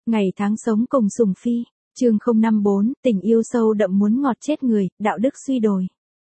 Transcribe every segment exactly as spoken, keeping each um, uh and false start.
Ngày tháng sống cùng Sùng Phi, chương không năm bốn, tình yêu sâu đậm muốn ngọt chết người, đạo đức suy đồi.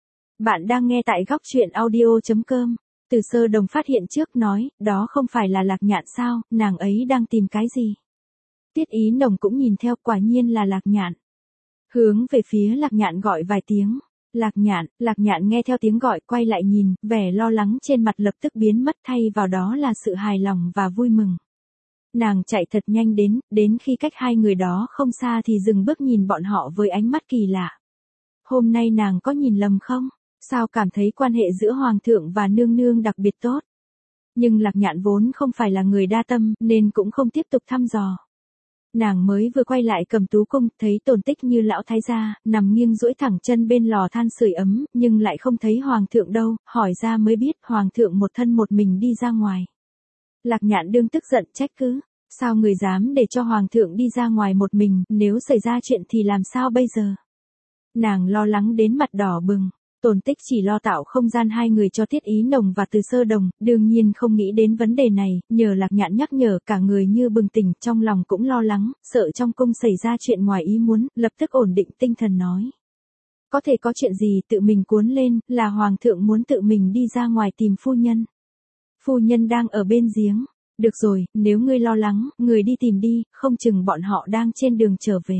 Bạn đang nghe tại góc truyện audio chấm com. Từ Sơ Đồng phát hiện trước nói, đó không phải là Lạc Nhạn sao, nàng ấy đang tìm cái gì? Tiết Ý Nồng cũng nhìn theo, quả nhiên là Lạc Nhạn. Hướng về phía Lạc Nhạn gọi vài tiếng. Lạc Nhạn, Lạc Nhạn nghe theo tiếng gọi, quay lại nhìn, vẻ lo lắng trên mặt lập tức biến mất, thay vào đó là sự hài lòng và vui mừng. Nàng chạy thật nhanh đến, đến khi cách hai người đó không xa thì dừng bước nhìn bọn họ với ánh mắt kỳ lạ. Hôm nay nàng có nhìn lầm không? Sao cảm thấy quan hệ giữa Hoàng thượng và nương nương đặc biệt tốt? Nhưng Lạc Nhạn vốn không phải là người đa tâm, nên cũng không tiếp tục thăm dò. Nàng mới vừa quay lại Cầm Tú Cung, thấy Tồn Tích như lão thái gia, nằm nghiêng duỗi thẳng chân bên lò than sưởi ấm, nhưng lại không thấy Hoàng thượng đâu, hỏi ra mới biết Hoàng thượng một thân một mình đi ra ngoài. Lạc Nhạn đương tức giận trách cứ, sao người dám để cho Hoàng thượng đi ra ngoài một mình, nếu xảy ra chuyện thì làm sao bây giờ? Nàng lo lắng đến mặt đỏ bừng. Tồn Tích chỉ lo tạo không gian hai người cho Tiết Ý Nồng và Từ Sơ Đồng, đương nhiên không nghĩ đến vấn đề này, nhờ Lạc Nhạn nhắc nhở, cả người như bừng tỉnh, trong lòng cũng lo lắng, sợ trong cung xảy ra chuyện ngoài ý muốn, lập tức ổn định tinh thần nói. Có thể có chuyện gì tự mình cuốn lên, là Hoàng thượng muốn tự mình đi ra ngoài tìm phu nhân. Phu nhân đang ở bên giếng. Được rồi, nếu ngươi lo lắng, người đi tìm đi, không chừng bọn họ đang trên đường trở về.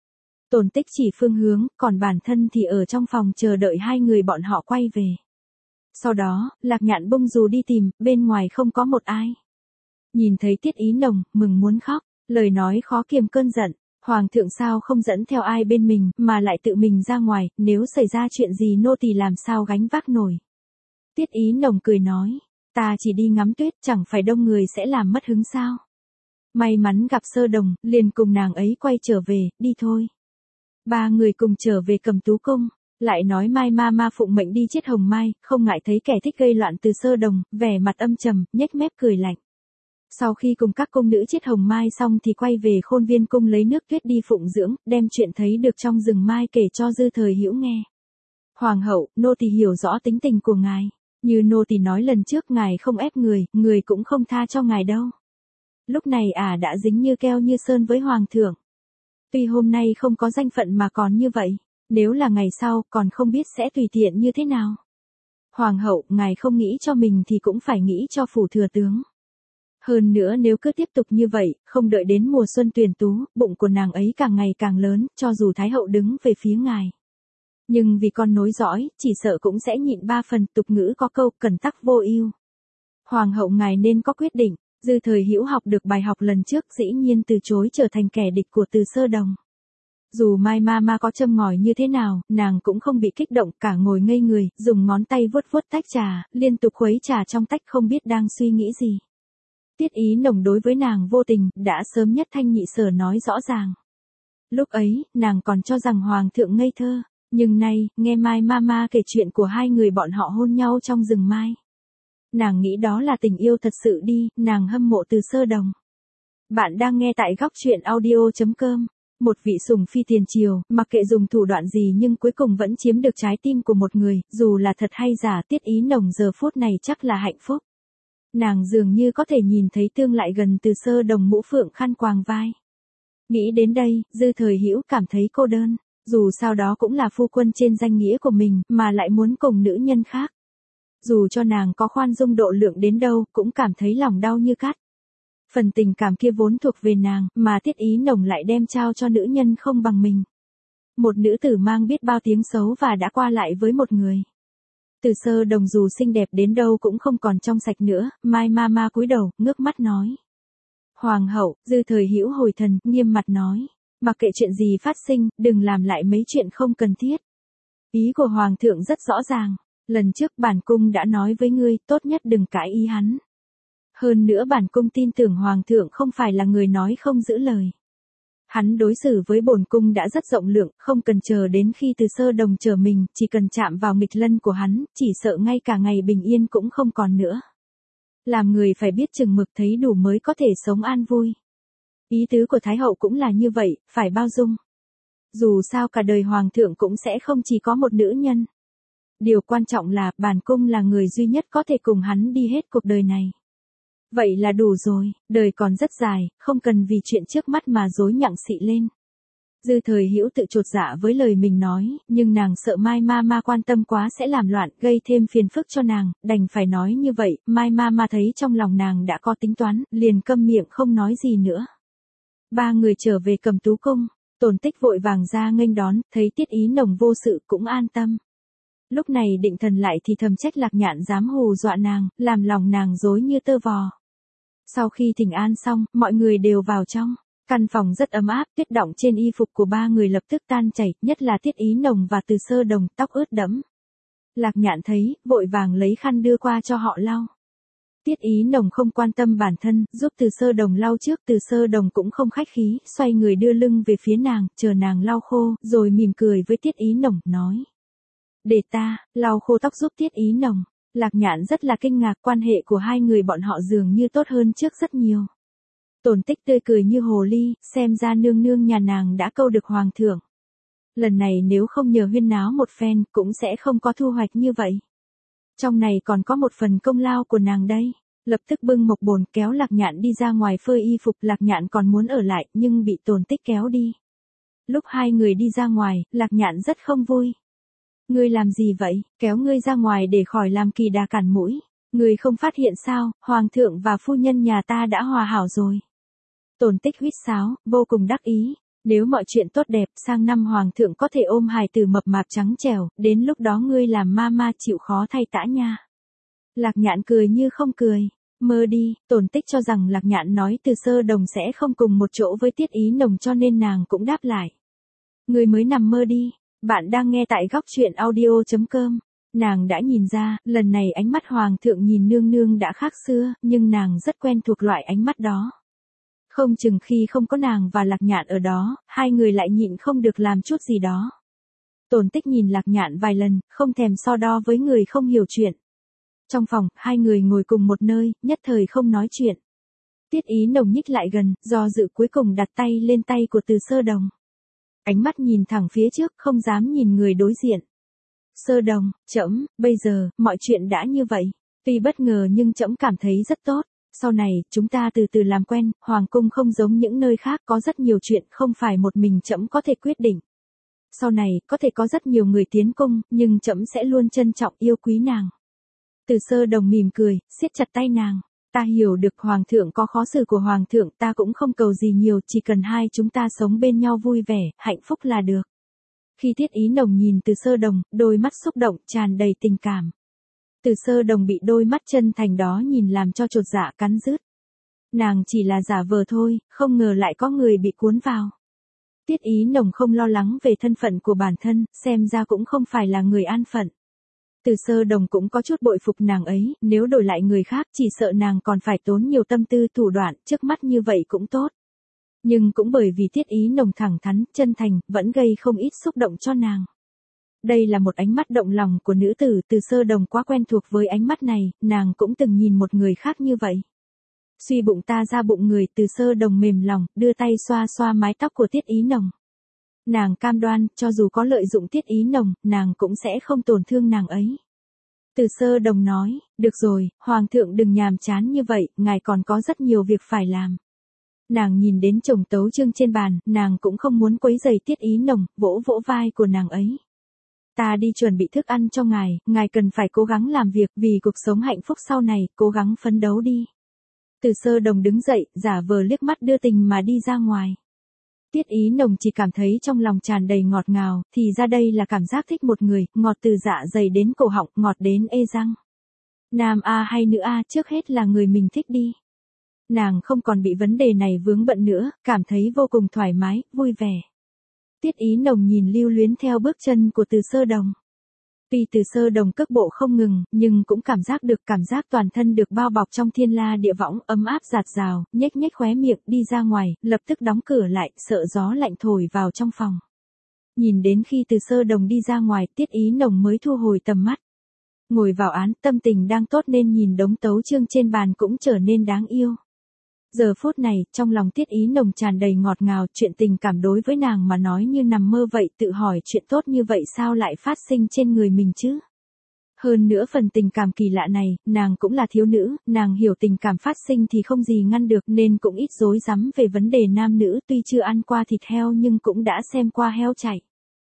Tồn Tích chỉ phương hướng, còn bản thân thì ở trong phòng chờ đợi hai người bọn họ quay về. Sau đó, Lạc Nhạn bông dù đi tìm, bên ngoài không có một ai. Nhìn thấy Tiết Ý Nồng, mừng muốn khóc, lời nói khó kiềm cơn giận. Hoàng thượng sao không dẫn theo ai bên mình, mà lại tự mình ra ngoài, nếu xảy ra chuyện gì nô tỳ làm sao gánh vác nổi. Tiết Ý Nồng cười nói, ta chỉ đi ngắm tuyết, chẳng phải đông người sẽ làm mất hứng sao. May mắn gặp Sơ Đồng, liền cùng nàng ấy quay trở về, đi thôi. Ba người cùng trở về Cầm Tú Cung, lại nói Mai ma ma phụng mệnh đi chết Hồng Mai, không ngại thấy kẻ thích gây loạn Từ Sơ Đồng, vẻ mặt âm trầm, nhếch mép cười lạnh. Sau khi cùng các cung nữ chết Hồng Mai xong thì quay về Khôn Viên Cung lấy nước tuyết đi phụng dưỡng, đem chuyện thấy được trong rừng mai kể cho Dư Thời Hữu nghe. Hoàng hậu, nô tỳ hiểu rõ tính tình của ngài, như nô tỳ nói lần trước, ngài không ép người, người cũng không tha cho ngài đâu. Lúc này ả à đã dính như keo như sơn với Hoàng thượng. Tuy hôm nay không có danh phận mà còn như vậy, nếu là ngày sau còn không biết sẽ tùy tiện như thế nào. Hoàng hậu, ngài không nghĩ cho mình thì cũng phải nghĩ cho phủ thừa tướng. Hơn nữa nếu cứ tiếp tục như vậy, không đợi đến mùa xuân tuyển tú, bụng của nàng ấy càng ngày càng lớn, cho dù Thái hậu đứng về phía ngài. Nhưng vì con nối dõi, chỉ sợ cũng sẽ nhịn ba phần, tục ngữ có câu, cần tắc vô ưu. Hoàng hậu ngài nên có quyết định. Dư Thời Hữu học được bài học lần trước, dĩ nhiên từ chối trở thành kẻ địch của Từ Sơ Đồng. Dù Mai ma ma có châm ngòi như thế nào, nàng cũng không bị kích động, cả ngồi ngây người, dùng ngón tay vuốt vuốt tách trà, liên tục khuấy trà trong tách không biết đang suy nghĩ gì. Tiết Ý Nồng đối với nàng vô tình, đã sớm nhất thanh nhị sở nói rõ ràng. Lúc ấy, nàng còn cho rằng Hoàng thượng ngây thơ, nhưng nay, nghe Mai ma ma kể chuyện của hai người bọn họ hôn nhau trong rừng mai. Nàng nghĩ đó là tình yêu thật sự đi, nàng hâm mộ Từ Sơ Đồng. Bạn đang nghe tại góc truyện audio chấm com. Một vị sùng phi tiền triều, mặc kệ dùng thủ đoạn gì nhưng cuối cùng vẫn chiếm được trái tim của một người, dù là thật hay giả. Tiết Ý Nồng giờ phút này chắc là hạnh phúc. Nàng dường như có thể nhìn thấy tương lại gần Từ Sơ Đồng mũ phượng khăn quàng vai. Nghĩ đến đây, Dư Thời Hữu cảm thấy cô đơn, dù sao đó cũng là phu quân trên danh nghĩa của mình, mà lại muốn cùng nữ nhân khác. Dù cho nàng có khoan dung độ lượng đến đâu, cũng cảm thấy lòng đau như cắt. Phần tình cảm kia vốn thuộc về nàng, mà Tiết Ý Nồng lại đem trao cho nữ nhân không bằng mình. Một nữ tử mang biết bao tiếng xấu và đã qua lại với một người. Từ Sơ Đồng dù xinh đẹp đến đâu cũng không còn trong sạch nữa, Mai ma ma cúi đầu, ngước mắt nói. Hoàng hậu, Dư Thời Hữu hồi thần, nghiêm mặt nói. Mặc kệ chuyện gì phát sinh, đừng làm lại mấy chuyện không cần thiết. Ý của Hoàng thượng rất rõ ràng. Lần trước bản cung đã nói với ngươi, tốt nhất đừng cãi ý hắn. Hơn nữa bản cung tin tưởng Hoàng thượng không phải là người nói không giữ lời. Hắn đối xử với bổn cung đã rất rộng lượng, không cần chờ đến khi Từ Sơ Đồng chờ mình, chỉ cần chạm vào nghịch lân của hắn, chỉ sợ ngay cả ngày bình yên cũng không còn nữa. Làm người phải biết chừng mực, thấy đủ mới có thể sống an vui. Ý tứ của Thái hậu cũng là như vậy, phải bao dung. Dù sao cả đời Hoàng thượng cũng sẽ không chỉ có một nữ nhân. Điều quan trọng là, bản cung là người duy nhất có thể cùng hắn đi hết cuộc đời này. Vậy là đủ rồi, đời còn rất dài, không cần vì chuyện trước mắt mà dối nhặng xị lên. Dư Thời Hữu tự chột dạ với lời mình nói, nhưng nàng sợ Mai Mama quan tâm quá sẽ làm loạn, gây thêm phiền phức cho nàng, đành phải nói như vậy. Mai Mama thấy trong lòng nàng đã có tính toán, liền câm miệng không nói gì nữa. Ba người trở về Cầm Tú cung, Tồn Tích vội vàng ra nghênh đón, thấy Tiết Ý Nồng vô sự cũng an tâm. Lúc này Định Thần lại thì thầm trách Lạc Nhạn dám hù dọa nàng, làm lòng nàng rối như tơ vò. Sau khi thỉnh an xong, mọi người đều vào trong. Căn phòng rất ấm áp, tuyết đọng trên y phục của ba người lập tức tan chảy, nhất là Tiết Ý Nồng và Từ Sơ Đồng, tóc ướt đẫm. Lạc Nhạn thấy, vội vàng lấy khăn đưa qua cho họ lau. Tiết Ý Nồng không quan tâm bản thân, giúp Từ Sơ Đồng lau trước. Từ Sơ Đồng cũng không khách khí, xoay người đưa lưng về phía nàng, chờ nàng lau khô, rồi mỉm cười với Tiết Ý Nồng, nói. Để ta, lau khô tóc giúp Tiết Ý Nồng. Lạc Nhạn rất là kinh ngạc, quan hệ của hai người bọn họ dường như tốt hơn trước rất nhiều. Tồn Tích tươi cười như hồ ly, xem ra nương nương nhà nàng đã câu được hoàng thượng. Lần này nếu không nhờ huyên náo một phen, cũng sẽ không có thu hoạch như vậy. Trong này còn có một phần công lao của nàng đây. Lập tức bưng mộc bồn kéo Lạc Nhạn đi ra ngoài phơi y phục. Lạc Nhạn còn muốn ở lại, nhưng bị Tồn Tích kéo đi. Lúc hai người đi ra ngoài, Lạc Nhạn rất không vui. Ngươi làm gì vậy, kéo ngươi ra ngoài để khỏi làm kỳ đà cản mũi. Ngươi không phát hiện sao, hoàng thượng và phu nhân nhà ta đã hòa hảo rồi. Tồn Tích huýt sáo, vô cùng đắc ý. Nếu mọi chuyện tốt đẹp, sang năm hoàng thượng có thể ôm hài tử mập mạp trắng trẻo, đến lúc đó ngươi làm mama chịu khó thay tã nha. Lạc Nhạn cười như không cười. Mơ đi. Tồn Tích cho rằng Lạc Nhạn nói Từ Sơ Đồng sẽ không cùng một chỗ với Tiết Ý Nồng, cho nên nàng cũng đáp lại. Ngươi mới nằm mơ đi. Bạn đang nghe tại góc truyện audio chấm com. Nàng đã nhìn ra, lần này ánh mắt hoàng thượng nhìn nương nương đã khác xưa, nhưng nàng rất quen thuộc loại ánh mắt đó. Không chừng khi không có nàng và Lạc Nhạn ở đó, hai người lại nhịn không được làm chút gì đó. Tồn Tích nhìn Lạc Nhạn vài lần, không thèm so đo với người không hiểu chuyện. Trong phòng, hai người ngồi cùng một nơi, nhất thời không nói chuyện. Tiết Ý Nồng nhích lại gần, do dự cuối cùng đặt tay lên tay của Từ Sơ Đồng. Ánh mắt nhìn thẳng phía trước, không dám nhìn người đối diện. Sơ Đồng, trẫm, bây giờ, mọi chuyện đã như vậy. Tuy bất ngờ nhưng trẫm cảm thấy rất tốt. Sau này, chúng ta từ từ làm quen, hoàng cung không giống những nơi khác, có rất nhiều chuyện không phải một mình trẫm có thể quyết định. Sau này, có thể có rất nhiều người tiến cung, nhưng trẫm sẽ luôn trân trọng yêu quý nàng. Từ Sơ Đồng mỉm cười, siết chặt tay nàng. Ta hiểu được hoàng thượng có khó xử của hoàng thượng, ta cũng không cầu gì nhiều, chỉ cần hai chúng ta sống bên nhau vui vẻ, hạnh phúc là được. Khi Tiết Ý Nồng nhìn Từ Sơ Đồng, đôi mắt xúc động, tràn đầy tình cảm. Từ Sơ Đồng bị đôi mắt chân thành đó nhìn làm cho chột dạ cắn rứt. Nàng chỉ là giả vờ thôi, không ngờ lại có người bị cuốn vào. Tiết Ý Nồng không lo lắng về thân phận của bản thân, xem ra cũng không phải là người an phận. Từ Sơ Đồng cũng có chút bội phục nàng ấy, nếu đổi lại người khác chỉ sợ nàng còn phải tốn nhiều tâm tư thủ đoạn, trước mắt như vậy cũng tốt. Nhưng cũng bởi vì Tiết Ý Nồng thẳng thắn, chân thành, vẫn gây không ít xúc động cho nàng. Đây là một ánh mắt động lòng của nữ tử, Từ Sơ Đồng quá quen thuộc với ánh mắt này, nàng cũng từng nhìn một người khác như vậy. Suy bụng ta ra bụng người, Từ Sơ Đồng mềm lòng, đưa tay xoa xoa mái tóc của Tiết Ý Nồng. Nàng cam đoan, cho dù có lợi dụng Tiết Ý Nồng, nàng cũng sẽ không tổn thương nàng ấy. Từ Sơ Đồng nói, được rồi, hoàng thượng đừng nhàm chán như vậy, ngài còn có rất nhiều việc phải làm. Nàng nhìn đến chồng tấu chương trên bàn, nàng cũng không muốn quấy rầy Tiết Ý Nồng, vỗ vỗ vai của nàng ấy. Ta đi chuẩn bị thức ăn cho ngài, ngài cần phải cố gắng làm việc vì cuộc sống hạnh phúc sau này, cố gắng phấn đấu đi. Từ Sơ Đồng đứng dậy, giả vờ liếc mắt đưa tình mà đi ra ngoài. Tiết Ý Nồng chỉ cảm thấy trong lòng tràn đầy ngọt ngào, thì ra đây là cảm giác thích một người, ngọt từ dạ dày đến cổ họng, ngọt đến ê răng. Nam A hay nữ A, trước hết là người mình thích đi. Nàng không còn bị vấn đề này vướng bận nữa, cảm thấy vô cùng thoải mái, vui vẻ. Tiết Ý Nồng nhìn lưu luyến theo bước chân của Từ Sơ Đồng. Tuy Từ Sơ Đồng cước bộ không ngừng, nhưng cũng cảm giác được cảm giác toàn thân được bao bọc trong thiên la địa võng, ấm áp dạt dào, nhếch nhếch khóe miệng, đi ra ngoài, lập tức đóng cửa lại, sợ gió lạnh thổi vào trong phòng. Nhìn đến khi Từ Sơ Đồng đi ra ngoài, Tiết Ý Nồng mới thu hồi tầm mắt. Ngồi vào án, tâm tình đang tốt nên nhìn đống tấu chương trên bàn cũng trở nên đáng yêu. Giờ phút này, trong lòng Tiết Ý Nồng tràn đầy ngọt ngào, chuyện tình cảm đối với nàng mà nói như nằm mơ vậy, tự hỏi chuyện tốt như vậy sao lại phát sinh trên người mình chứ? Hơn nữa phần tình cảm kỳ lạ này, nàng cũng là thiếu nữ, nàng hiểu tình cảm phát sinh thì không gì ngăn được nên cũng ít rối rắm về vấn đề nam nữ, tuy chưa ăn qua thịt heo nhưng cũng đã xem qua heo chạy.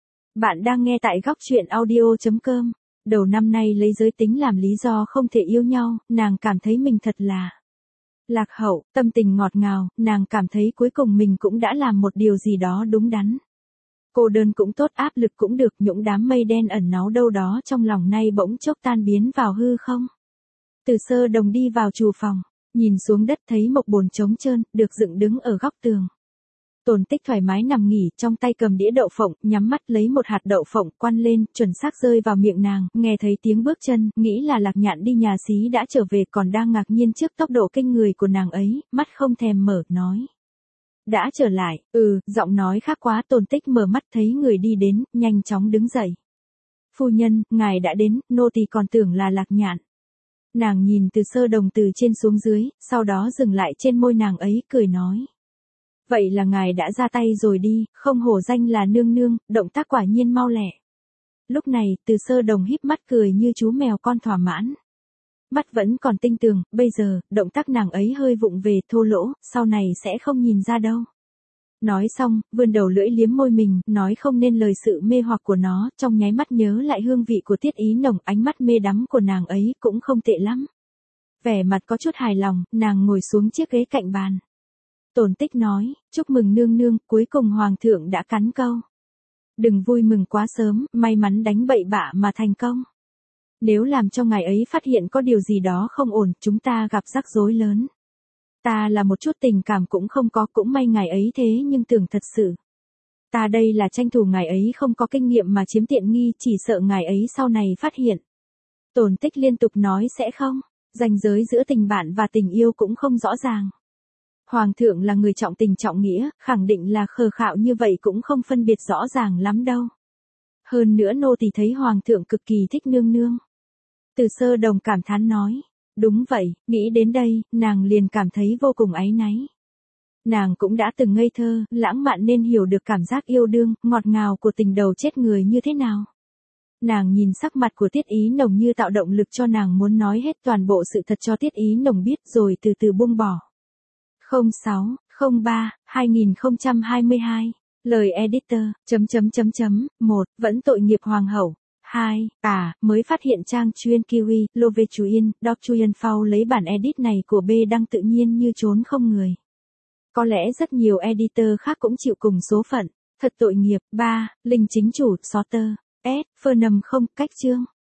Bạn đang nghe tại góc truyện audio.com. Đầu năm nay lấy giới tính làm lý do không thể yêu nhau, nàng cảm thấy mình thật là lạc hậu, tâm tình ngọt ngào, nàng cảm thấy cuối cùng mình cũng đã làm một điều gì đó đúng đắn. Cô đơn cũng tốt, áp lực cũng được, những đám mây đen ẩn náu đâu đó trong lòng nay bỗng chốc tan biến vào hư không. Từ Sơ Đồng đi vào trù phòng, nhìn xuống đất thấy một bồn trống trơn, được dựng đứng ở góc tường. Tồn Tích thoải mái nằm nghỉ, trong tay cầm đĩa đậu phộng, nhắm mắt lấy một hạt đậu phộng, quăn lên, chuẩn xác rơi vào miệng nàng, nghe thấy tiếng bước chân, nghĩ là Lạc Nhạn đi nhà xí đã trở về, còn đang ngạc nhiên trước tốc độ kinh người của nàng ấy, mắt không thèm mở, nói. Đã trở lại, ừ, giọng nói khác quá. Tồn Tích mở mắt thấy người đi đến, nhanh chóng đứng dậy. Phu nhân, ngài đã đến, nô tỳ còn tưởng là Lạc Nhạn. Nàng nhìn Từ Sơ Đồng từ trên xuống dưới, sau đó dừng lại trên môi nàng ấy, cười nói. Vậy là ngài đã ra tay rồi đi, không hổ danh là nương nương, động tác quả nhiên mau lẹ. Lúc này, Từ Sơ Đồng híp mắt cười như chú mèo con thỏa mãn. Mắt vẫn còn tinh tường, bây giờ, động tác nàng ấy hơi vụng về, thô lỗ, sau này sẽ không nhìn ra đâu. Nói xong, vươn đầu lưỡi liếm môi mình, nói không nên lời sự mê hoặc của nó, trong nháy mắt nhớ lại hương vị của Tiết Ý Nồng, ánh mắt mê đắm của nàng ấy cũng không tệ lắm. Vẻ mặt có chút hài lòng, nàng ngồi xuống chiếc ghế cạnh bàn. Tồn Tích nói, chúc mừng nương nương, cuối cùng hoàng thượng đã cắn câu. Đừng vui mừng quá sớm, may mắn đánh bậy bạ mà thành công. Nếu làm cho ngài ấy phát hiện có điều gì đó không ổn, chúng ta gặp rắc rối lớn. Ta là một chút tình cảm cũng không có, cũng may ngài ấy thế nhưng tưởng thật sự. Ta đây là tranh thủ ngài ấy không có kinh nghiệm mà chiếm tiện nghi, chỉ sợ ngài ấy sau này phát hiện. Tồn Tích liên tục nói sẽ không, ranh giới giữa tình bạn và tình yêu cũng không rõ ràng. Hoàng thượng là người trọng tình trọng nghĩa, khẳng định là khờ khạo như vậy cũng không phân biệt rõ ràng lắm đâu. Hơn nữa nô tỳ thấy hoàng thượng cực kỳ thích nương nương. Từ Sơ Đồng cảm thán nói. Đúng vậy, nghĩ đến đây, nàng liền cảm thấy vô cùng áy náy. Nàng cũng đã từng ngây thơ, lãng mạn nên hiểu được cảm giác yêu đương, ngọt ngào của tình đầu chết người như thế nào. Nàng nhìn sắc mặt của Tiết Ý Nồng như tạo động lực cho nàng muốn nói hết toàn bộ sự thật cho Tiết Ý Nồng biết rồi từ từ buông bỏ. không sáu không ba hai nghìn không trăm hai mươi hai Lời editor, chấm chấm chấm chấm, một Vẫn tội nghiệp hoàng hậu. hai À, mới phát hiện trang chuyên Kiwi, Love Chuyen, Doc Chuyen Phao lấy bản edit này của B đăng tự nhiên như trốn không người. Có lẽ rất nhiều editor khác cũng chịu cùng số phận. Thật tội nghiệp. ba Linh chính chủ, Sorter. S. Phơ nầm không, cách chương.